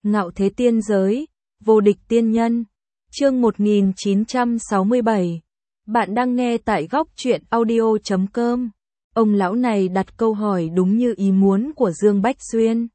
Ngạo thế tiên giới, vô địch tiên nhân. Chương 1967. Bạn đang nghe tại góc truyện audio.com. Ông lão này đặt câu hỏi đúng như ý muốn của Dương Bách Xuyên.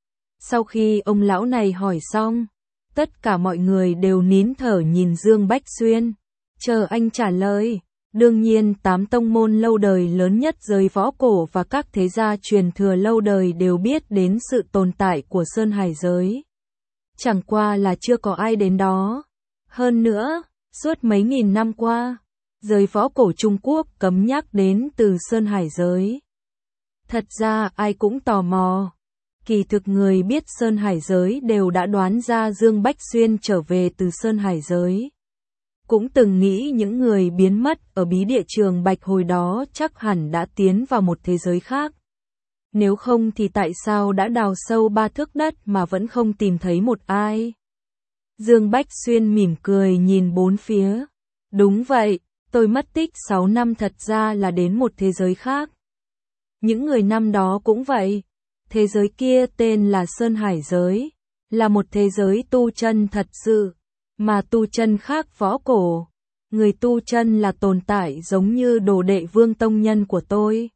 Sau khi ông lão này hỏi xong, tất cả mọi người đều nín thở nhìn Dương Bách Xuyên, chờ anh trả lời. Đương nhiên 8 tông môn lâu đời lớn nhất giới võ cổ và các thế gia truyền thừa lâu đời đều biết đến sự tồn tại của Sơn Hải giới. Chẳng qua là chưa có ai đến đó. Hơn nữa, suốt mấy nghìn năm qua, giới võ cổ Trung Quốc cấm nhắc đến từ Sơn Hải giới. Thật ra ai cũng tò mò. Kỳ thực người biết Sơn Hải giới đều đã đoán ra Dương Bách Xuyên trở về từ Sơn Hải giới. Cũng từng nghĩ những người biến mất ở bí địa Trường Bạch hồi đó chắc hẳn đã tiến vào một thế giới khác. Nếu không thì tại sao đã đào sâu 3 thước đất mà vẫn không tìm thấy một ai? Dương Bách Xuyên mỉm cười nhìn bốn phía. Đúng vậy, tôi mất tích 6 năm thật ra là đến một thế giới khác. Những người năm đó cũng vậy. Thế giới kia tên là Sơn Hải giới, là một thế giới tu chân thật sự, mà tu chân khác võ cổ. Người tu chân là tồn tại giống như đồ đệ Vương tông nhân của tôi.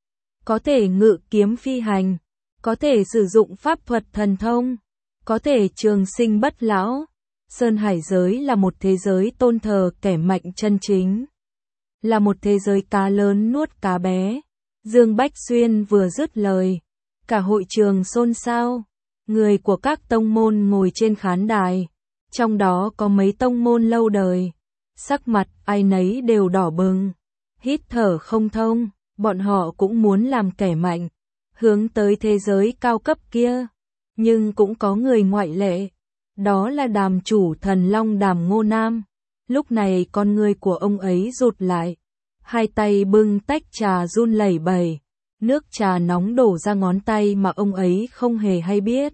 Có thể ngự kiếm phi hành, có thể sử dụng pháp thuật thần thông, có thể trường sinh bất lão. Sơn Hải giới là một thế giới tôn thờ kẻ mạnh chân chính, là một thế giới cá lớn nuốt cá bé. Dương Bách Xuyên vừa dứt lời, cả hội trường xôn xao. Người của các tông môn ngồi trên khán đài, trong đó có mấy tông môn lâu đời, sắc mặt ai nấy đều đỏ bừng, hít thở không thông. Bọn họ cũng muốn làm kẻ mạnh, hướng tới thế giới cao cấp kia. Nhưng cũng có người ngoại lệ, đó là Đàm chủ Thần Long Đàm Ngô Nam. Lúc này con người của ông ấy rụt lại, hai tay bưng tách trà run lẩy bẩy, nước trà nóng đổ ra ngón tay mà ông ấy không hề hay biết.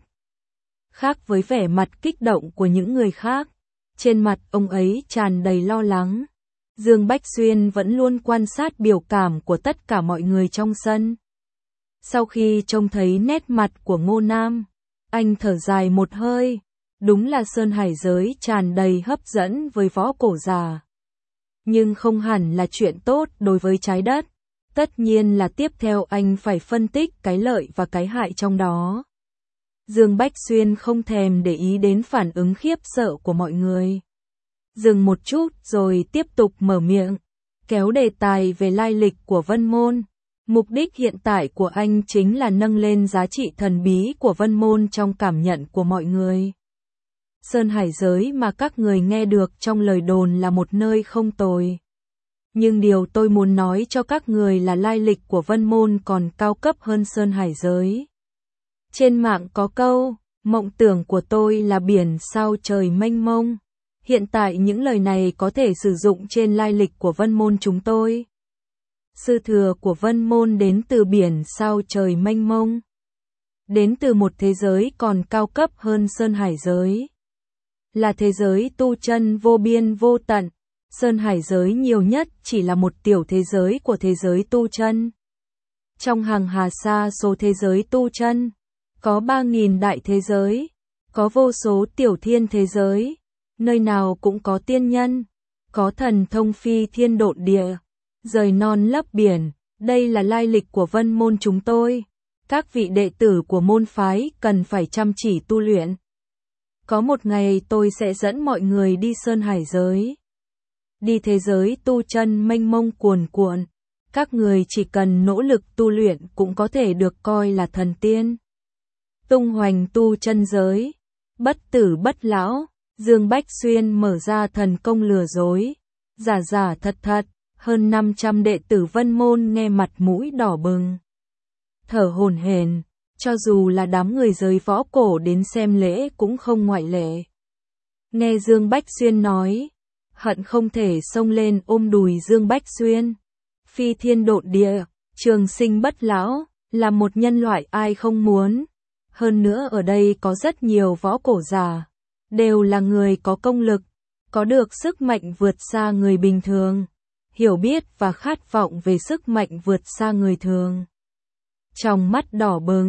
Khác với vẻ mặt kích động của những người khác, trên mặt ông ấy tràn đầy lo lắng. Dương Bách Xuyên vẫn luôn quan sát biểu cảm của tất cả mọi người trong sân. Sau khi trông thấy nét mặt của Ngô Nam, anh thở dài một hơi. Đúng là Sơn Hải giới tràn đầy hấp dẫn với võ cổ già. Nhưng không hẳn là chuyện tốt đối với trái đất. Tất nhiên là tiếp theo anh phải phân tích cái lợi và cái hại trong đó. Dương Bách Xuyên không thèm để ý đến phản ứng khiếp sợ của mọi người. Dừng một chút rồi tiếp tục mở miệng, kéo đề tài về lai lịch của Vân Môn. Mục đích hiện tại của anh chính là nâng lên giá trị thần bí của Vân Môn trong cảm nhận của mọi người. Sơn Hải giới mà các người nghe được trong lời đồn là một nơi không tồi. Nhưng điều tôi muốn nói cho các người là lai lịch của Vân Môn còn cao cấp hơn Sơn Hải giới. Trên mạng có câu, mộng tưởng của tôi là biển sao trời mênh mông. Hiện tại những lời này có thể sử dụng trên lai lịch của Vân Môn chúng tôi. Sư thừa của Vân Môn đến từ biển sao trời mênh mông. Đến từ một thế giới còn cao cấp hơn Sơn Hải giới. Là thế giới tu chân vô biên vô tận. Sơn Hải giới nhiều nhất chỉ là một tiểu thế giới của thế giới tu chân. Trong hàng hà sa số thế giới tu chân, có 3.000 đại thế giới, có vô số tiểu thiên thế giới. Nơi nào cũng có tiên nhân, có thần thông phi thiên độn địa, rời non lấp biển. Đây là lai lịch của Vân Môn chúng tôi. Các vị đệ tử của môn phái cần phải chăm chỉ tu luyện. Có một ngày tôi sẽ dẫn mọi người đi Sơn Hải giới, đi thế giới tu chân mênh mông cuồn cuộn. Các người chỉ cần nỗ lực tu luyện cũng có thể được coi là thần tiên. Tung hoành tu chân giới, bất tử bất lão. Dương Bách Xuyên mở ra thần công lừa dối, giả giả thật thật. Hơn 500 đệ tử Vân Môn nghe mặt mũi đỏ bừng, thở hổn hển. Cho dù là đám người giới võ cổ đến xem lễ cũng không ngoại lệ. Nghe Dương Bách Xuyên nói, hận không thể xông lên ôm đùi Dương Bách Xuyên. Phi thiên độn địa, trường sinh bất lão, là một nhân loại ai không muốn. Hơn nữa ở đây có rất nhiều võ cổ già, đều là người có công lực, có được sức mạnh vượt xa người bình thường, hiểu biết và khát vọng về sức mạnh vượt xa người thường. Trong mắt đỏ bừng,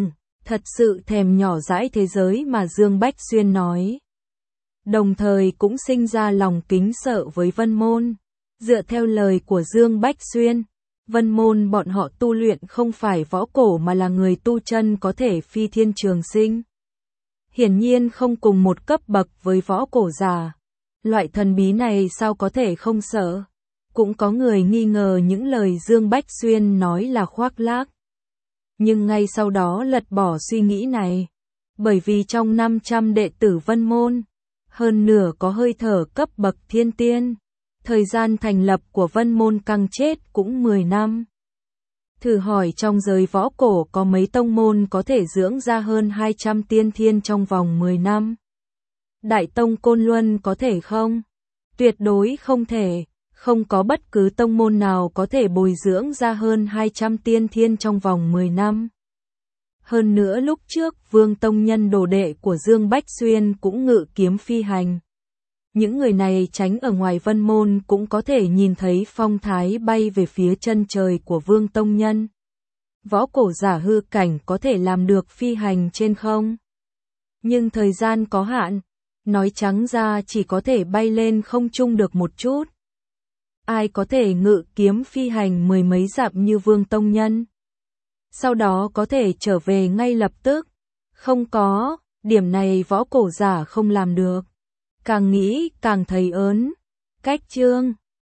Thật sự thèm nhỏ dãi thế giới mà Dương Bách Xuyên nói. Đồng thời cũng sinh ra lòng kính sợ với Vân Môn. Dựa theo lời của Dương Bách Xuyên, Vân Môn bọn họ tu luyện không phải võ cổ mà là người tu chân có thể phi thiên trường sinh. Hiển nhiên không cùng một cấp bậc với võ cổ giả. Loại thần bí này sao có thể không sợ? Cũng có người nghi ngờ những lời Dương Bách Xuyên nói là khoác lác. Nhưng ngay sau đó lật bỏ suy nghĩ này. Bởi vì trong 500 đệ tử Vân Môn, hơn nửa có hơi thở cấp bậc thiên tiên. Thời gian thành lập của Vân Môn căng chết cũng 10 năm. Thử hỏi trong giới võ cổ có mấy tông môn có thể dưỡng ra hơn 200 tiên thiên trong vòng 10 năm? Đại tông Côn Luân có thể không? Tuyệt đối không thể, không có bất cứ tông môn nào có thể bồi dưỡng ra hơn 200 tiên thiên trong vòng 10 năm. Hơn nữa lúc trước Vương Tông Nhân đồ đệ của Dương Bách Xuyên cũng ngự kiếm phi hành. Những người này tránh ở ngoài Vân Môn cũng có thể nhìn thấy phong thái bay về phía chân trời của Vương Tông Nhân. Võ cổ giả hư cảnh có thể làm được phi hành trên không? Nhưng thời gian có hạn, nói trắng ra chỉ có thể bay lên không trung được một chút. Ai có thể ngự kiếm phi hành mười mấy dặm như Vương Tông Nhân? Sau đó có thể trở về ngay lập tức? Không có, điểm này võ cổ giả không làm được. Càng nghĩ càng thấy ớn. Cách chương